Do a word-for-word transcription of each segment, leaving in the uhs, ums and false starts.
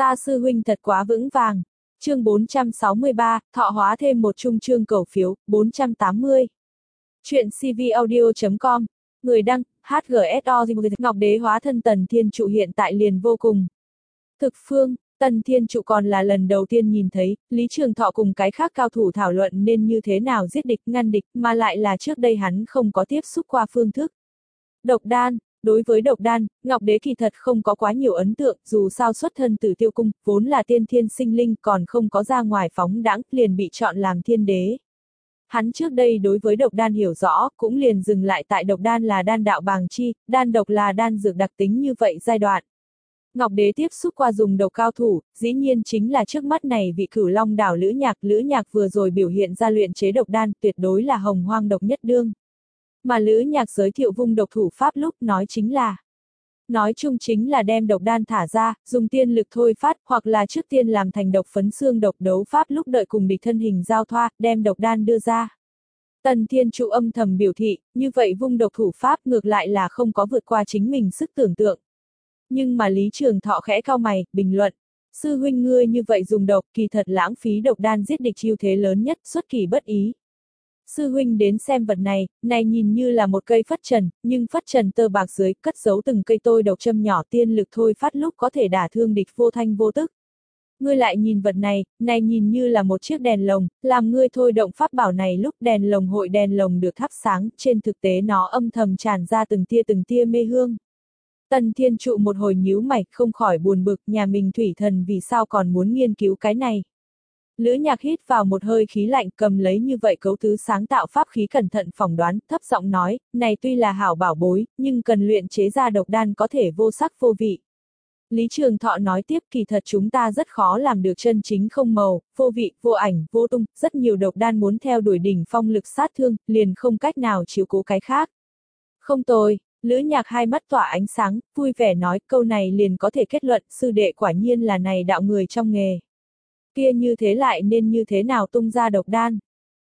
Ta sư huynh thật quá vững vàng. Chương bốn trăm sáu mươi ba, thọ hóa thêm một chung chương cầu phiếu, bốn trăm tám mươi. Chuyện cvaudio chấm com. Người đăng, hát giê ét o Ngọc Đế hóa thân Tần Thiên Trụ hiện tại liền vô cùng. Thực phương, Tần Thiên Trụ còn là lần đầu tiên nhìn thấy, Lý Trường Thọ cùng cái khác cao thủ thảo luận nên như thế nào giết địch, ngăn địch, mà lại là trước đây hắn không có tiếp xúc qua phương thức. Độc đan. Đối với độc đan, Ngọc Đế kỳ thật không có quá nhiều ấn tượng, dù sao xuất thân từ Tiêu Cung, vốn là tiên thiên sinh linh còn không có ra ngoài phóng đãng, liền bị chọn làm thiên đế. Hắn trước đây đối với độc đan hiểu rõ, cũng liền dừng lại tại độc đan là đan đạo bàng chi, đan độc là đan dược đặc tính như vậy giai đoạn. Ngọc Đế tiếp xúc qua dùng độc cao thủ, dĩ nhiên chính là trước mắt này vị Cửu Long đảo Lữ Nhạc, Lữ Nhạc vừa rồi biểu hiện ra luyện chế độc đan, tuyệt đối là hồng hoang độc nhất đương. Mà Lữ Nhạc giới thiệu vung độc thủ pháp lúc nói chính là, nói chung chính là đem độc đan thả ra, dùng tiên lực thôi phát, hoặc là trước tiên làm thành độc phấn xương độc đấu pháp lúc đợi cùng địch thân hình giao thoa, đem độc đan đưa ra. Tần Thiên Trụ âm thầm biểu thị, như vậy vung độc thủ pháp ngược lại là không có vượt qua chính mình sức tưởng tượng. Nhưng mà Lý Trường Thọ khẽ cau mày, bình luận, sư huynh ngươi như vậy dùng độc kỳ thật lãng phí độc đan giết địch chiêu thế lớn nhất, xuất kỳ bất ý. Sư huynh đến xem vật này, này nhìn như là một cây phất trần, nhưng phất trần tơ bạc dưới, cất giấu từng cây tôi độc châm nhỏ tiên lực thôi phát lúc có thể đả thương địch vô thanh vô tức. Ngươi lại nhìn vật này, này nhìn như là một chiếc đèn lồng, làm ngươi thôi động pháp bảo này lúc đèn lồng hội đèn lồng được thắp sáng, trên thực tế nó âm thầm tràn ra từng tia từng tia mê hương. Tần Thiên Trụ một hồi nhíu mày, không khỏi buồn bực, nhà mình thủy thần vì sao còn muốn nghiên cứu cái này. Lữ Nhạc hít vào một hơi khí lạnh, cầm lấy như vậy cấu tứ sáng tạo pháp khí cẩn thận phỏng đoán, thấp giọng nói, này tuy là hảo bảo bối, nhưng cần luyện chế ra độc đan có thể vô sắc vô vị. Lý Trường Thọ nói tiếp, kỳ thật chúng ta rất khó làm được chân chính không màu, vô vị, vô ảnh, vô tung, rất nhiều độc đan muốn theo đuổi đỉnh phong lực sát thương, liền không cách nào chiếu cố cái khác. Không tồi. Lữ Nhạc hai mắt tỏa ánh sáng, vui vẻ nói, câu này liền có thể kết luận, sư đệ quả nhiên là này đạo người trong nghề. Kia như thế lại nên như thế nào tung ra độc đan.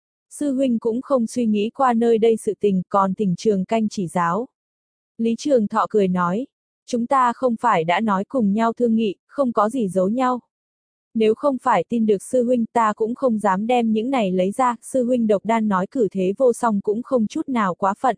Sư huynh cũng không suy nghĩ qua nơi đây sự tình, còn Tỉnh Trường Canh chỉ giáo. Lý Trường Thọ cười nói, chúng ta không phải đã nói cùng nhau thương nghị, không có gì giấu nhau. Nếu không phải tin được sư huynh ta cũng không dám đem những này lấy ra, sư huynh độc đan nói cử thế vô song cũng không chút nào quá phận.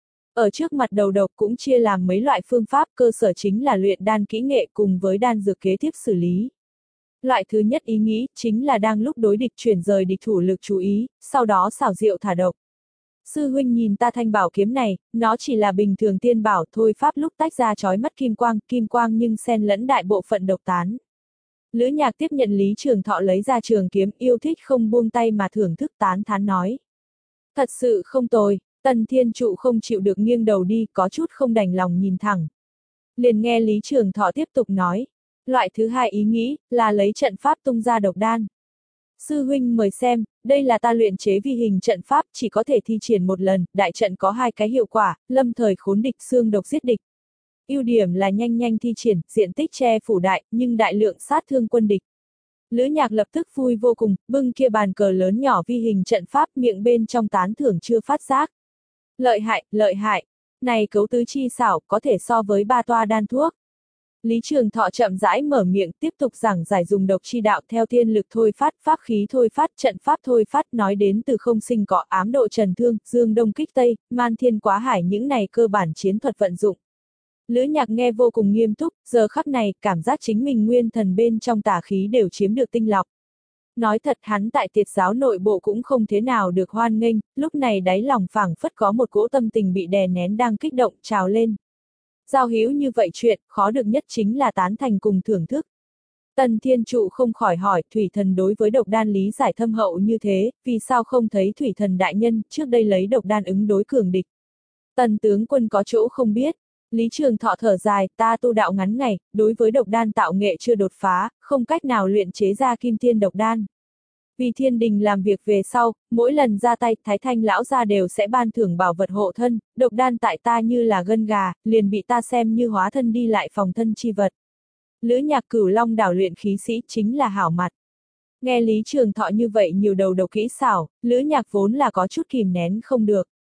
Ở trước mặt đầu độc cũng chia làm mấy loại phương pháp, cơ sở chính là luyện đan kỹ nghệ cùng với đan dược kế tiếp xử lý. Loại thứ nhất ý nghĩ, chính là đang lúc đối địch chuyển rời địch thủ lực chú ý, sau đó xảo diệu thả độc. Sư huynh nhìn ta thanh bảo kiếm này, nó chỉ là bình thường tiên bảo thôi pháp lúc tách ra chói mắt kim quang, kim quang nhưng xen lẫn đại bộ phận độc tán. Lữ Nhạc tiếp nhận Lý Trường Thọ lấy ra trường kiếm, yêu thích không buông tay mà thưởng thức tán thán nói. Thật sự không tồi. Tần Thiên Trụ không chịu được nghiêng đầu đi, có chút không đành lòng nhìn thẳng. Liền nghe Lý Trường Thọ tiếp tục nói. Loại thứ hai ý nghĩ, là lấy trận pháp tung ra độc đan. Sư huynh mời xem, đây là ta luyện chế vi hình trận pháp, chỉ có thể thi triển một lần, đại trận có hai cái hiệu quả, lâm thời khốn địch, xương độc giết địch. Ưu điểm là nhanh nhanh thi triển, diện tích che phủ đại, nhưng đại lượng sát thương quân địch. Lữ Nhạc lập tức vui vô cùng, bưng kia bàn cờ lớn nhỏ vi hình trận pháp, miệng bên trong tán thưởng chưa phát giác. Lợi hại, lợi hại. Này cấu tứ chi xảo, có thể so với ba toa đan thuốc. Lý Trường Thọ chậm rãi mở miệng, tiếp tục giảng giải dùng độc chi đạo theo thiên lực thôi phát, pháp khí thôi phát, trận pháp thôi phát, nói đến từ không sinh cọ, ám độ trần thương, dương đông kích tây, man thiên quá hải, những này cơ bản chiến thuật vận dụng. Lữ Nhạc nghe vô cùng nghiêm túc, giờ khắc này, cảm giác chính mình nguyên thần bên trong tà khí đều chiếm được tinh lọc. Nói thật hắn tại Tiệt giáo nội bộ cũng không thế nào được hoan nghênh, lúc này đáy lòng phảng phất có một cỗ tâm tình bị đè nén đang kích động trào lên. Giao hữu như vậy chuyện, khó được nhất chính là tán thành cùng thưởng thức. Tần Thiên Trụ không khỏi hỏi, thủy thần đối với độc đan lý giải thâm hậu như thế, vì sao không thấy thủy thần đại nhân trước đây lấy độc đan ứng đối cường địch. Tần tướng quân có chỗ không biết. Lý Trường Thọ thở dài, ta tu đạo ngắn ngày, đối với độc đan tạo nghệ chưa đột phá, không cách nào luyện chế ra kim thiên độc đan. Vì thiên đình làm việc về sau, mỗi lần ra tay, Thái Thanh lão gia đều sẽ ban thưởng bảo vật hộ thân, độc đan tại ta như là gân gà, liền bị ta xem như hóa thân đi lại phòng thân chi vật. Lữ Nhạc Cửu Long đảo luyện khí sĩ chính là hảo mặt. Nghe Lý Trường Thọ như vậy nhiều đầu độc kỹ xảo, Lữ Nhạc vốn là có chút kìm nén không được.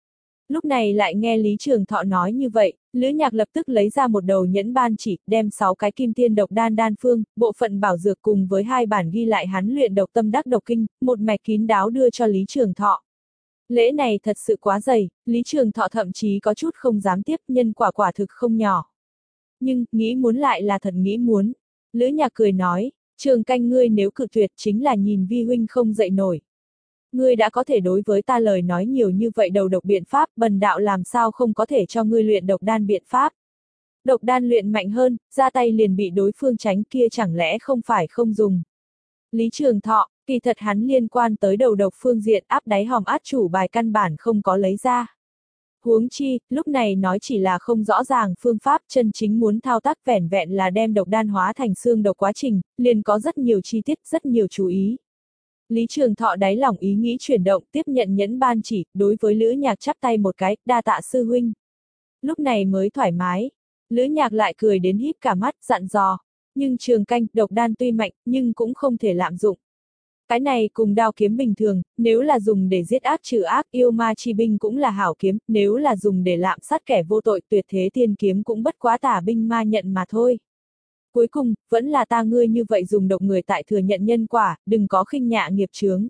Lúc này lại nghe Lý Trường Thọ nói như vậy, Lữ Nhạc lập tức lấy ra một đầu nhẫn ban chỉ, đem sáu cái kim tiên độc đan đan phương, bộ phận bảo dược cùng với hai bản ghi lại hắn luyện độc tâm đắc độc kinh, một mạch kín đáo đưa cho Lý Trường Thọ. Lễ này thật sự quá dày, Lý Trường Thọ thậm chí có chút không dám tiếp, nhân quả quả thực không nhỏ. Nhưng, nghĩ muốn lại là thật nghĩ muốn. Lữ Nhạc cười nói, Trường Canh ngươi nếu cự tuyệt chính là nhìn vi huynh không dậy nổi. Ngươi đã có thể đối với ta lời nói nhiều như vậy đầu độc biện pháp, bần đạo làm sao không có thể cho ngươi luyện độc đan biện pháp. Độc đan luyện mạnh hơn, ra tay liền bị đối phương tránh kia chẳng lẽ không phải không dùng. Lý Trường Thọ, kỳ thật hắn liên quan tới đầu độc phương diện áp đáy hòm át chủ bài căn bản không có lấy ra. Huống chi, lúc này nói chỉ là không rõ ràng phương pháp, chân chính muốn thao tác vẻn vẹn là đem độc đan hóa thành xương độc quá trình, liền có rất nhiều chi tiết, rất nhiều chú ý. Lý Trường Thọ đáy lòng ý nghĩ chuyển động, tiếp nhận nhẫn ban chỉ, đối với Lữ Nhạc chắp tay một cái, đa tạ sư huynh. Lúc này mới thoải mái. Lữ Nhạc lại cười đến híp cả mắt, dặn dò. Nhưng Trường Canh, độc đan tuy mạnh, nhưng cũng không thể lạm dụng. Cái này cùng đao kiếm bình thường, nếu là dùng để giết ác trừ ác, yêu ma chi binh cũng là hảo kiếm, nếu là dùng để lạm sát kẻ vô tội, tuyệt thế tiên kiếm cũng bất quá tả binh ma nhận mà thôi. Cuối cùng, vẫn là ta ngươi như vậy dùng độc người tại thừa nhận nhân quả, đừng có khinh nhạ nghiệp chướng.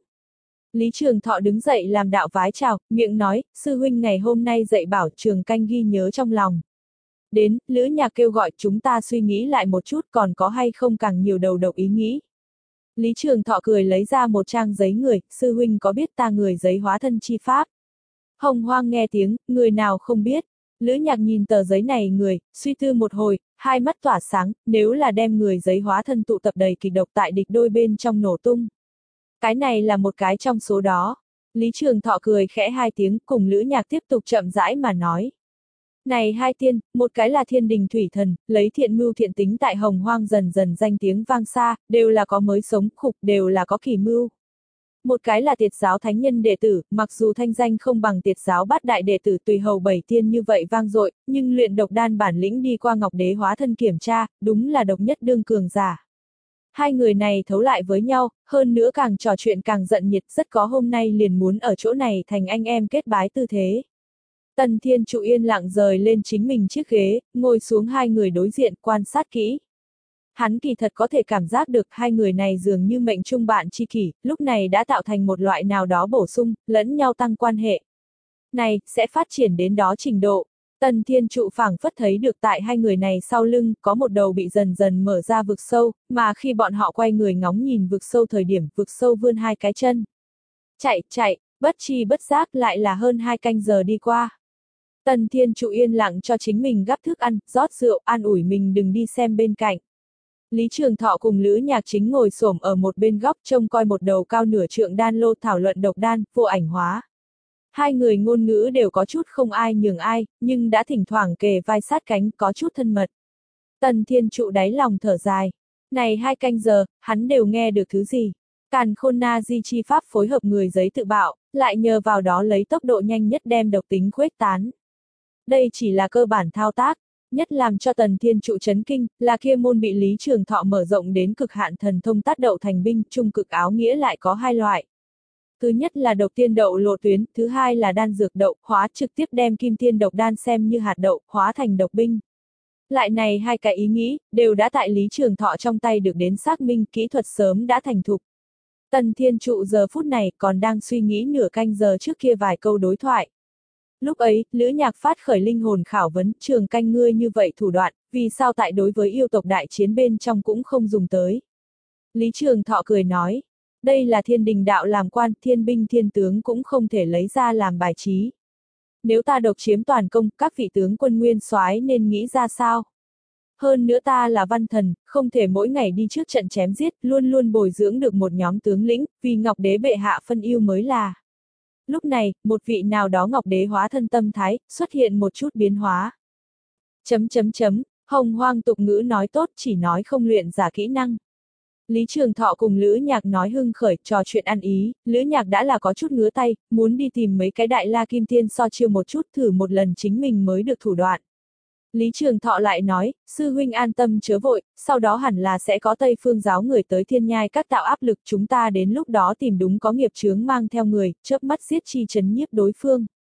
Lý Trường Thọ đứng dậy làm đạo vái chào, miệng nói, sư huynh ngày hôm nay dạy bảo Trường Canh ghi nhớ trong lòng. Đến, Lữ Nhạc kêu gọi chúng ta suy nghĩ lại một chút còn có hay không càng nhiều đầu độc ý nghĩ. Lý Trường Thọ cười lấy ra một trang giấy người, sư huynh có biết ta người giấy hóa thân chi pháp. Hồng Hoang nghe tiếng, người nào không biết. Lữ Nhạc nhìn tờ giấy này người, suy tư một hồi, hai mắt tỏa sáng, nếu là đem người giấy hóa thân tụ tập đầy kịch độc tại địch đôi bên trong nổ tung. Cái này là một cái trong số đó. Lý Trường Thọ cười khẽ hai tiếng, cùng Lữ Nhạc tiếp tục chậm rãi mà nói. Này hai tiên, một cái là thiên đình thủy thần, lấy thiện mưu thiện tính tại Hồng Hoang dần dần danh tiếng vang xa, đều là có mới sống, khục đều là có kỳ mưu. Một cái là Tiệt giáo thánh nhân đệ tử, mặc dù thanh danh không bằng Tiệt giáo bát đại đệ tử tùy hầu bảy tiên như vậy vang dội, nhưng luyện độc đan bản lĩnh đi qua Ngọc Đế hóa thân kiểm tra, đúng là độc nhất đương cường giả. Hai người này thấu lại với nhau, hơn nữa càng trò chuyện càng giận nhiệt, rất có hôm nay liền muốn ở chỗ này thành anh em kết bái tư thế. Tần Thiên Trụ yên lặng rời lên chính mình chiếc ghế, ngồi xuống hai người đối diện, quan sát kỹ. Hắn kỳ thật có thể cảm giác được hai người này dường như mệnh chung bạn tri kỷ, lúc này đã tạo thành một loại nào đó bổ sung, lẫn nhau tăng quan hệ. Này, sẽ phát triển đến đó trình độ. Tần Thiên Trụ phảng phất thấy được tại hai người này sau lưng, có một đầu bị dần dần mở ra vực sâu, mà khi bọn họ quay người ngóng nhìn vực sâu thời điểm, vực sâu vươn hai cái chân. Chạy, chạy, bất chi bất giác lại là hơn hai canh giờ đi qua. Tần Thiên Trụ yên lặng cho chính mình gắp thức ăn, rót rượu, an ủi mình đừng đi xem bên cạnh. Lý Trường Thọ cùng Lữ Nhạc chính ngồi xổm ở một bên góc trông coi một đầu cao nửa trượng đan lô thảo luận độc đan, vô ảnh hóa. Hai người ngôn ngữ đều có chút không ai nhường ai, nhưng đã thỉnh thoảng kề vai sát cánh, có chút thân mật. Tần Thiên Trụ đáy lòng thở dài. Này hai canh giờ, hắn đều nghe được thứ gì? Càn Khôn Na Di chi pháp phối hợp người giấy tự bạo, lại nhờ vào đó lấy tốc độ nhanh nhất đem độc tính khuếch tán. Đây chỉ là cơ bản thao tác, nhất làm cho Tần Thiên Trụ chấn kinh, là kia môn bị Lý Trường Thọ mở rộng đến cực hạn thần thông tát đậu thành binh, trung cực áo nghĩa lại có hai loại. Thứ nhất là độc tiên đậu lộ tuyến, thứ hai là đan dược đậu, hóa trực tiếp đem kim tiên độc đan xem như hạt đậu, hóa thành độc binh. Lại này hai cái ý nghĩ, đều đã tại Lý Trường Thọ trong tay được đến xác minh, kỹ thuật sớm đã thành thục. Tần Thiên Trụ giờ phút này còn đang suy nghĩ nửa canh giờ trước kia vài câu đối thoại. Lúc ấy, Lữ Nhạc phát khởi linh hồn khảo vấn, Trường Canh ngươi như vậy thủ đoạn, vì sao tại đối với yêu tộc đại chiến bên trong cũng không dùng tới. Lý Trường Thọ cười nói, đây là thiên đình đạo làm quan, thiên binh thiên tướng cũng không thể lấy ra làm bài trí. Nếu ta độc chiếm toàn công, các vị tướng quân nguyên soái nên nghĩ ra sao? Hơn nữa ta là văn thần, không thể mỗi ngày đi trước trận chém giết, luôn luôn bồi dưỡng được một nhóm tướng lĩnh, vì Ngọc Đế bệ hạ phân yêu mới là. Lúc này, một vị nào đó Ngọc Đế hóa thân tâm thái, xuất hiện một chút biến hóa. Chấm chấm chấm, Hồng Hoang tục ngữ nói tốt chỉ nói không luyện giả kỹ năng. Lý Trường Thọ cùng Lữ Nhạc nói hưng khởi, trò chuyện ăn ý, Lữ Nhạc đã là có chút ngứa tay, muốn đi tìm mấy cái đại la kim tiên so chiêu một chút thử một lần chính mình mới được thủ đoạn. Lý Trường Thọ lại nói, sư huynh an tâm chớ vội, sau đó hẳn là sẽ có Tây Phương giáo người tới thiên nhai các tạo áp lực chúng ta đến lúc đó tìm đúng có nghiệp chướng mang theo người, chớp mắt giết chi chấn nhiếp đối phương.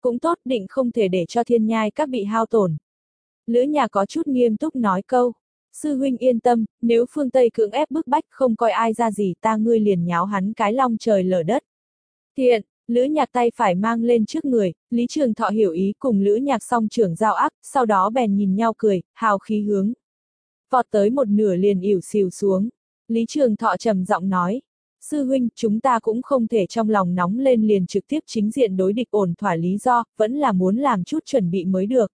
Cũng tốt, định không thể để cho thiên nhai các bị hao tổn. Lữ Nhạc có chút nghiêm túc nói câu. Sư huynh yên tâm, nếu phương Tây cưỡng ép bức bách không coi ai ra gì ta ngươi liền nháo hắn cái long trời lở đất. Thiện, Lữ Nhạc tay phải mang lên trước người, Lý Trường Thọ hiểu ý cùng Lữ Nhạc song trưởng giao ác, sau đó bèn nhìn nhau cười, hào khí hướng. Vọt tới một nửa liền ỉu xìu xuống. Lý Trường Thọ trầm giọng nói. Sư huynh, chúng ta cũng không thể trong lòng nóng lên liền trực tiếp chính diện đối địch ổn thỏa lý do, vẫn là muốn làm chút chuẩn bị mới được.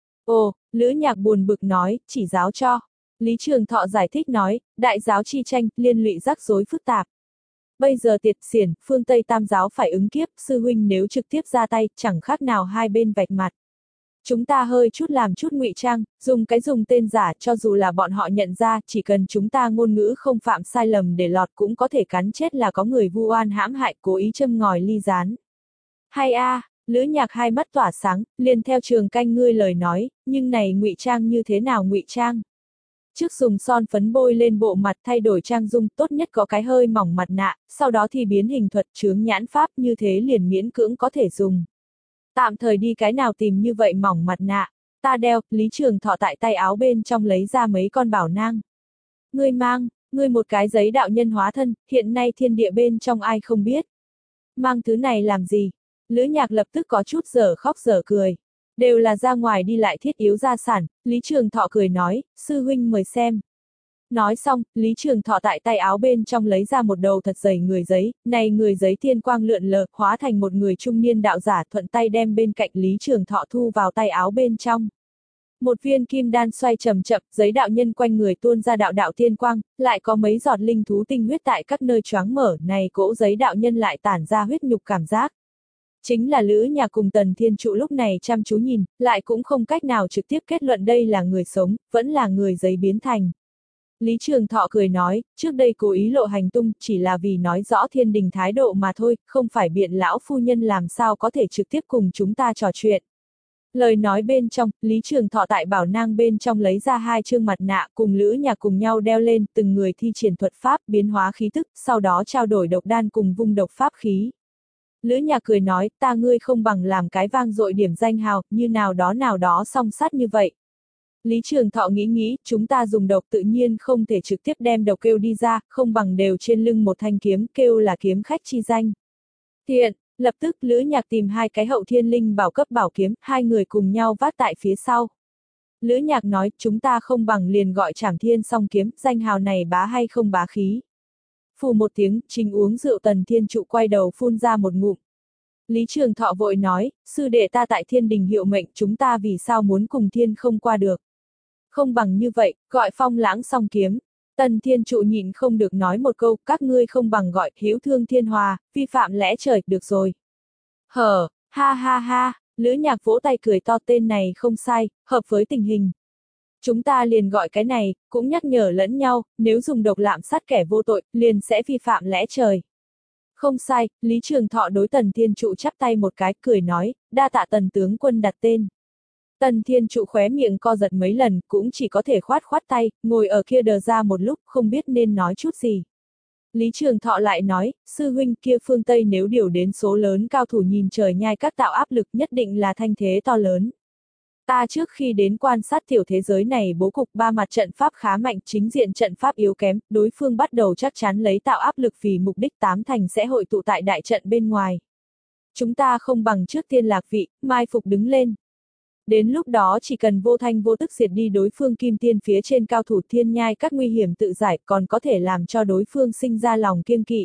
Ồ, Lữ Nhạc buồn bực nói, chỉ giáo cho. Lý Trường Thọ giải thích nói, đại giáo chi tranh, liên lụy rắc rối phức tạp. Bây giờ tiệt xiển, phương Tây tam giáo phải ứng kiếp, sư huynh nếu trực tiếp ra tay, chẳng khác nào hai bên vạch mặt. Chúng ta hơi chút làm chút ngụy trang, dùng cái dùng tên giả cho dù là bọn họ nhận ra, chỉ cần chúng ta ngôn ngữ không phạm sai lầm để lọt cũng có thể cắn chết là có người vu oan hãm hại cố ý châm ngòi ly gián. Hay a, à, Lữ Nhạc hai mắt tỏa sáng, liền theo Trường Canh ngươi lời nói, nhưng này ngụy trang như thế nào ngụy trang? Trước dùng son phấn bôi lên bộ mặt thay đổi trang dung tốt nhất có cái hơi mỏng mặt nạ, sau đó thì biến hình thuật chướng nhãn pháp như thế liền miễn cưỡng có thể dùng. Tạm thời đi cái nào tìm như vậy mỏng mặt nạ, ta đeo, Lý Trường Thọ tại tay áo bên trong lấy ra mấy con bảo nang. Ngươi mang, ngươi một cái giấy đạo nhân hóa thân, hiện nay thiên địa bên trong ai không biết. Mang thứ này làm gì? Lữ Nhạc lập tức có chút dở khóc dở cười. Đều là ra ngoài đi lại thiết yếu gia sản, Lý Trường Thọ cười nói, sư huynh mời xem. Nói xong, Lý Trường Thọ tại tay áo bên trong lấy ra một đầu thật dày người giấy, này người giấy thiên quang lượn lờ, hóa thành một người trung niên đạo giả thuận tay đem bên cạnh Lý Trường Thọ thu vào tay áo bên trong. Một viên kim đan xoay chậm chậm, giấy đạo nhân quanh người tuôn ra đạo đạo thiên quang, lại có mấy giọt linh thú tinh huyết tại các nơi choáng mở, này cỗ giấy đạo nhân lại tản ra huyết nhục cảm giác. Chính là Lữ Nhạc cùng Tần Thiên Trụ lúc này chăm chú nhìn, lại cũng không cách nào trực tiếp kết luận đây là người sống, vẫn là người giấy biến thành. Lý Trường Thọ cười nói, trước đây cố ý lộ hành tung, chỉ là vì nói rõ thiên đình thái độ mà thôi, không phải biện lão phu nhân làm sao có thể trực tiếp cùng chúng ta trò chuyện. Lời nói bên trong, Lý Trường Thọ tại bảo nang bên trong lấy ra hai chương mặt nạ cùng Lữ Nhạc cùng nhau đeo lên, từng người thi triển thuật pháp, biến hóa khí tức, sau đó trao đổi độc đan cùng vung độc pháp khí. Lữ Nhạc cười nói, ta ngươi không bằng làm cái vang dội điểm danh hào, như nào đó nào đó song sát như vậy. Lý Trường Thọ nghĩ nghĩ, chúng ta dùng độc tự nhiên không thể trực tiếp đem độc kêu đi ra, không bằng đều trên lưng một thanh kiếm, kêu là kiếm khách chi danh. Thiện, lập tức Lữ Nhạc tìm hai cái hậu thiên linh bảo cấp bảo kiếm, hai người cùng nhau vác tại phía sau. Lữ Nhạc nói, chúng ta không bằng liền gọi Trảm Thiên song kiếm, danh hào này bá hay không bá khí. Phù một tiếng, trình uống rượu Tần Thiên Trụ quay đầu phun ra một ngụm. Lý Trường Thọ vội nói, sư đệ ta tại thiên đình hiệu mệnh chúng ta vì sao muốn cùng thiên không qua được. Không bằng như vậy, gọi phong lãng song kiếm. Tần Thiên Trụ nhịn không được nói một câu, các ngươi không bằng gọi hữu thương thiên hòa, vi phạm lẽ trời, được rồi. Hở, ha ha ha, Lữ Nhạc vỗ tay cười to tên này không sai, hợp với tình hình. Chúng ta liền gọi cái này, cũng nhắc nhở lẫn nhau, nếu dùng độc lạm sát kẻ vô tội, liền sẽ vi phạm lẽ trời. Không sai, Lý Trường Thọ đối Tần Thiên Trụ chắp tay một cái, cười nói, đa tạ Tần tướng quân đặt tên. Tần Thiên Trụ khóe miệng co giật mấy lần, cũng chỉ có thể khoát khoát tay, ngồi ở kia đờ ra một lúc, không biết nên nói chút gì. Lý Trường Thọ lại nói, sư huynh kia phương Tây nếu điều đến số lớn cao thủ nhìn trời nhai các tạo áp lực nhất định là thanh thế to lớn. Ta trước khi đến quan sát tiểu thế giới này bố cục ba mặt trận pháp khá mạnh, chính diện trận pháp yếu kém, đối phương bắt đầu chắc chắn lấy tạo áp lực vì mục đích tám thành sẽ hội tụ tại đại trận bên ngoài. Chúng ta không bằng trước tiên lạc vị, mai phục đứng lên. Đến lúc đó chỉ cần vô thanh vô tức diệt đi đối phương kim tiên phía trên cao thủ thiên nhai các nguy hiểm tự giải còn có thể làm cho đối phương sinh ra lòng kiêng kỵ.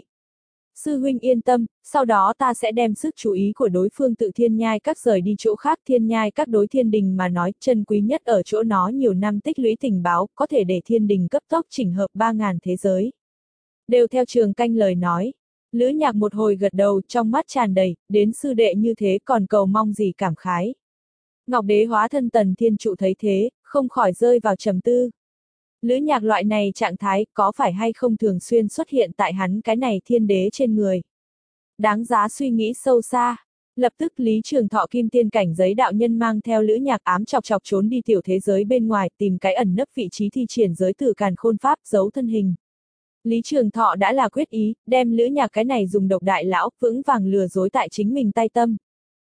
Sư huynh yên tâm, sau đó ta sẽ đem sức chú ý của đối phương tự thiên nhai các rời đi chỗ khác thiên nhai các đối thiên đình mà nói chân quý nhất ở chỗ nó nhiều năm tích lũy tình báo có thể để thiên đình cấp tốc chỉnh hợp ba ngàn thế giới. Đều theo Trường Canh lời nói. Lữ Nhạc một hồi gật đầu trong mắt tràn đầy, đến sư đệ như thế còn cầu mong gì cảm khái. Ngọc Đế hóa thân Tần Thiên Trụ thấy thế, không khỏi rơi vào trầm tư. Lữ Nhạc loại này trạng thái có phải hay không thường xuyên xuất hiện tại hắn cái này thiên đế trên người. Đáng giá suy nghĩ sâu xa. Lập tức Lý Trường Thọ kim tiên cảnh giới đạo nhân mang theo Lữ Nhạc ám chọc chọc trốn đi tiểu thế giới bên ngoài tìm cái ẩn nấp vị trí thi triển giới tử càn khôn pháp giấu thân hình. Lý Trường Thọ đã là quyết ý, đem Lữ Nhạc cái này dùng độc đại lão vững vàng lừa dối tại chính mình tay tâm.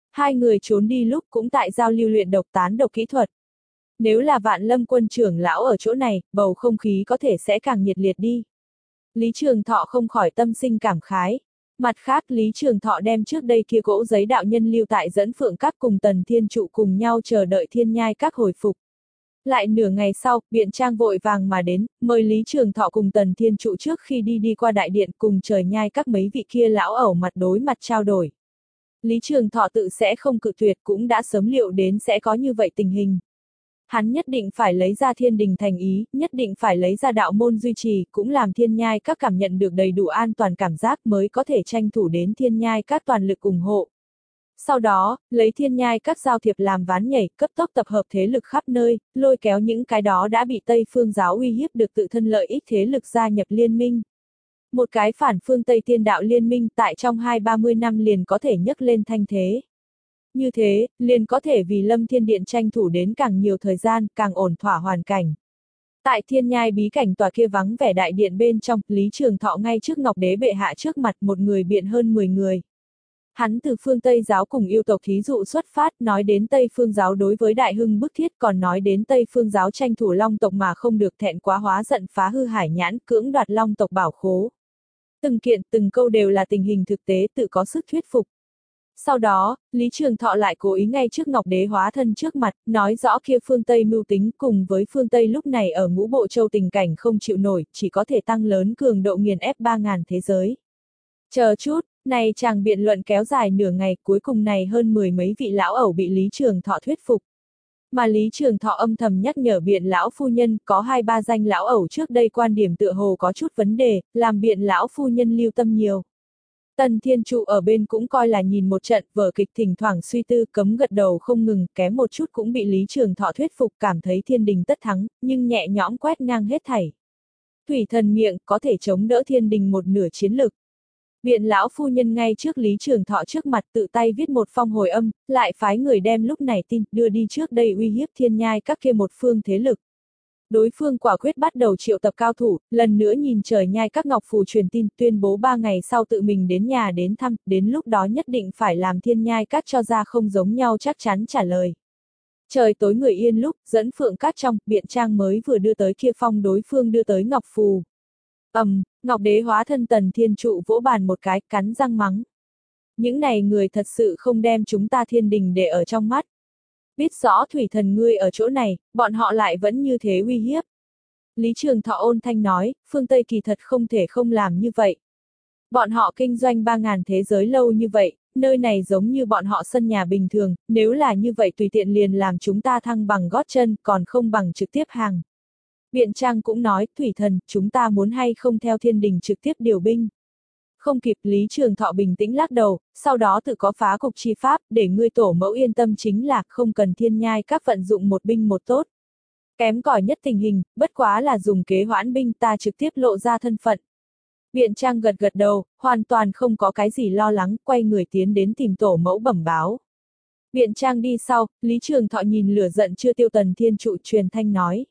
Hai người trốn đi lúc cũng tại giao lưu luyện độc tán độc kỹ thuật. Nếu là Vạn Lâm quân trưởng lão ở chỗ này, bầu không khí có thể sẽ càng nhiệt liệt đi. Lý Trường Thọ không khỏi tâm sinh cảm khái. Mặt khác, Lý Trường Thọ đem trước đây kia gỗ giấy đạo nhân lưu tại Dẫn Phượng Các cùng Tần Thiên Trụ cùng nhau chờ đợi Thiên Nhai Các hồi phục. Lại nửa ngày sau, Biện Trang vội vàng mà đến, mời Lý Trường Thọ cùng Tần Thiên Trụ trước khi đi đi qua đại điện cùng trời nhai các mấy vị kia lão ẩu mặt đối mặt trao đổi. Lý Trường Thọ tự sẽ không cự tuyệt cũng đã sớm liệu đến sẽ có như vậy tình hình. Hắn nhất định phải lấy ra thiên đình thành ý, nhất định phải lấy ra đạo môn duy trì, cũng làm thiên nhai các cảm nhận được đầy đủ an toàn cảm giác mới có thể tranh thủ đến thiên nhai các toàn lực ủng hộ. Sau đó, lấy thiên nhai các giao thiệp làm ván nhảy, cấp tốc tập hợp thế lực khắp nơi, lôi kéo những cái đó đã bị Tây Phương giáo uy hiếp được tự thân lợi ích thế lực gia nhập liên minh. Một cái phản phương Tây Tiên đạo liên minh tại trong hai ba mươi năm liền có thể nhấc lên thanh thế. Như thế, liền có thể vì Lâm Thiên Điện tranh thủ đến càng nhiều thời gian, càng ổn thỏa hoàn cảnh. Tại thiên nhai bí cảnh tòa kia vắng vẻ đại điện bên trong, Lý Trường Thọ ngay trước Ngọc Đế bệ hạ trước mặt một người biện hơn mười người. Hắn từ phương Tây giáo cùng yêu tộc thí dụ xuất phát, nói đến Tây phương giáo đối với đại hưng bức thiết, còn nói đến Tây phương giáo tranh thủ long tộc mà không được thẹn quá hóa giận phá hư hải nhãn, cưỡng đoạt long tộc bảo khố. Từng kiện, từng câu đều là tình hình thực tế tự có sức thuyết phục. Sau đó, Lý Trường Thọ lại cố ý ngay trước Ngọc Đế hóa thân trước mặt, nói rõ kia phương Tây mưu tính cùng với phương Tây lúc này ở Ngũ Bộ Châu tình cảnh không chịu nổi, chỉ có thể tăng lớn cường độ nghiền ép ba ngàn thế giới. Chờ chút, này chàng biện luận kéo dài nửa ngày, cuối cùng này hơn mười mấy vị lão ẩu bị Lý Trường Thọ thuyết phục. Mà Lý Trường Thọ âm thầm nhắc nhở biện lão phu nhân, có hai ba danh lão ẩu trước đây quan điểm tựa hồ có chút vấn đề, làm biện lão phu nhân lưu tâm nhiều. Tần Thiên Trụ ở bên cũng coi là nhìn một trận vở kịch, thỉnh thoảng suy tư cấm gật đầu không ngừng, kém một chút cũng bị Lý Trường Thọ thuyết phục, cảm thấy thiên đình tất thắng, nhưng nhẹ nhõm quét ngang hết thảy. Thủy thần miệng có thể chống đỡ thiên đình một nửa chiến lực. Biện lão phu nhân ngay trước Lý Trường Thọ trước mặt tự tay viết một phong hồi âm, lại phái người đem lúc này tin đưa đi trước đây uy hiếp thiên nhai các kia một phương thế lực. Đối phương quả quyết bắt đầu triệu tập cao thủ, lần nữa nhìn trời nhai các ngọc phù truyền tin, tuyên bố ba ngày sau tự mình đến nhà đến thăm, đến lúc đó nhất định phải làm thiên nhai các cho ra không giống nhau chắc chắn trả lời. Trời tối người yên lúc, Dẫn Phượng Các trong, Biện Trang mới vừa đưa tới kia phong đối phương đưa tới ngọc phù. ầm, um, Ngọc Đế hóa thân Tần Thiên Trụ vỗ bàn một cái, cắn răng mắng. Những này người thật sự không đem chúng ta thiên đình để ở trong mắt. Biết rõ thủy thần ngươi ở chỗ này, bọn họ lại vẫn như thế uy hiếp. Lý Trường Thọ ôn thanh nói, phương Tây kỳ thật không thể không làm như vậy. Bọn họ kinh doanh ba ngàn thế giới lâu như vậy, nơi này giống như bọn họ sân nhà bình thường, nếu là như vậy tùy tiện liền làm chúng ta thăng bằng gót chân, còn không bằng trực tiếp hàng. Biện Trang cũng nói, thủy thần, chúng ta muốn hay không theo thiên đình trực tiếp điều binh. Không kịp, Lý Trường Thọ bình tĩnh lắc đầu, sau đó tự có phá cục chi pháp, để ngươi tổ mẫu yên tâm chính là không cần thiên nhai các vận dụng một binh một tốt. Kém cỏi nhất tình hình, bất quá là dùng kế hoãn binh ta trực tiếp lộ ra thân phận. Biện Trang gật gật đầu, hoàn toàn không có cái gì lo lắng, quay người tiến đến tìm tổ mẫu bẩm báo. Biện Trang đi sau, Lý Trường Thọ nhìn lửa giận chưa tiêu Tần Thiên Trụ truyền thanh nói.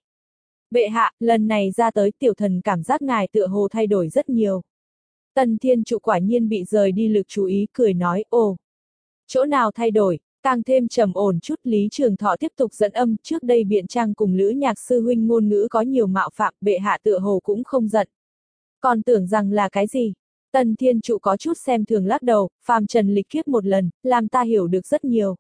Bệ hạ, lần này ra tới tiểu thần cảm giác ngài tựa hồ thay đổi rất nhiều. Tần Thiên Trụ quả nhiên bị rời đi lực chú ý, cười nói, ồ, chỗ nào thay đổi, càng thêm trầm ổn chút. Lý Trường Thọ tiếp tục dẫn âm, trước đây Biện Trang cùng Lữ Nhạc sư huynh ngôn ngữ có nhiều mạo phạm, bệ hạ tựa hồ cũng không giận. Còn tưởng rằng là cái gì? Tần Thiên Trụ có chút xem thường lắc đầu, phàm trần lịch kiếp một lần, làm ta hiểu được rất nhiều.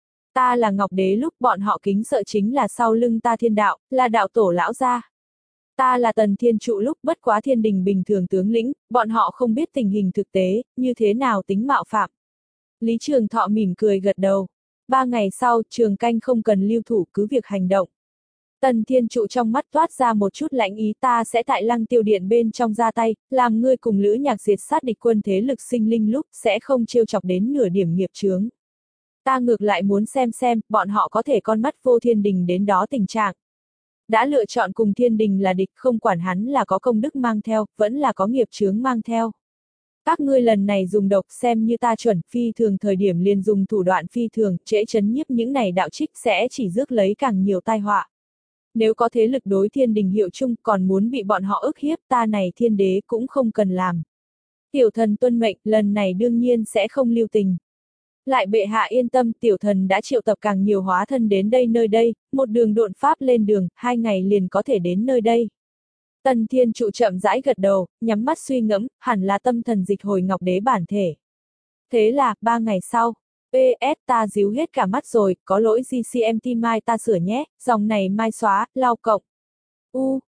Ta là Ngọc Đế lúc bọn họ kính sợ chính là sau lưng ta thiên đạo, là đạo tổ lão gia. Ta là Tần Thiên Trụ lúc bất quá thiên đình bình thường tướng lĩnh, bọn họ không biết tình hình thực tế, như thế nào tính mạo phạm. Lý Trường Thọ mỉm cười gật đầu. Ba ngày sau, Trường Canh không cần lưu thủ cứ việc hành động. Tần Thiên Trụ trong mắt toát ra một chút lãnh ý, ta sẽ tại Lăng Tiêu Điện bên trong ra tay, làm ngươi cùng Lữ Nhạc diệt sát địch quân thế lực sinh linh lúc, sẽ không trêu chọc đến nửa điểm nghiệp chướng. Ta ngược lại muốn xem xem, bọn họ có thể con mắt vô thiên đình đến đó tình trạng. Đã lựa chọn cùng thiên đình là địch, không quản hắn là có công đức mang theo, vẫn là có nghiệp chướng mang theo. Các ngươi lần này dùng độc xem như ta chuẩn, phi thường thời điểm liền dùng thủ đoạn phi thường, trễ chấn nhiếp những này đạo trích sẽ chỉ rước lấy càng nhiều tai họa. Nếu có thế lực đối thiên đình hiệu chung còn muốn bị bọn họ ức hiếp, ta này thiên đế cũng không cần làm. Tiểu thần tuân mệnh, lần này đương nhiên sẽ không lưu tình. Lại bệ hạ yên tâm, tiểu thần đã triệu tập càng nhiều hóa thân đến đây nơi đây, một đường độn pháp lên đường, hai ngày liền có thể đến nơi đây. Tần Thiên Trụ chậm rãi gật đầu, nhắm mắt suy ngẫm, hẳn là tâm thần dịch hồi ngọc đế bản thể. Thế là, ba ngày sau, pê ét ta díu hết cả mắt rồi, có lỗi giê xê em tê mai ta sửa nhé, dòng này mai xóa, lao cộng. U,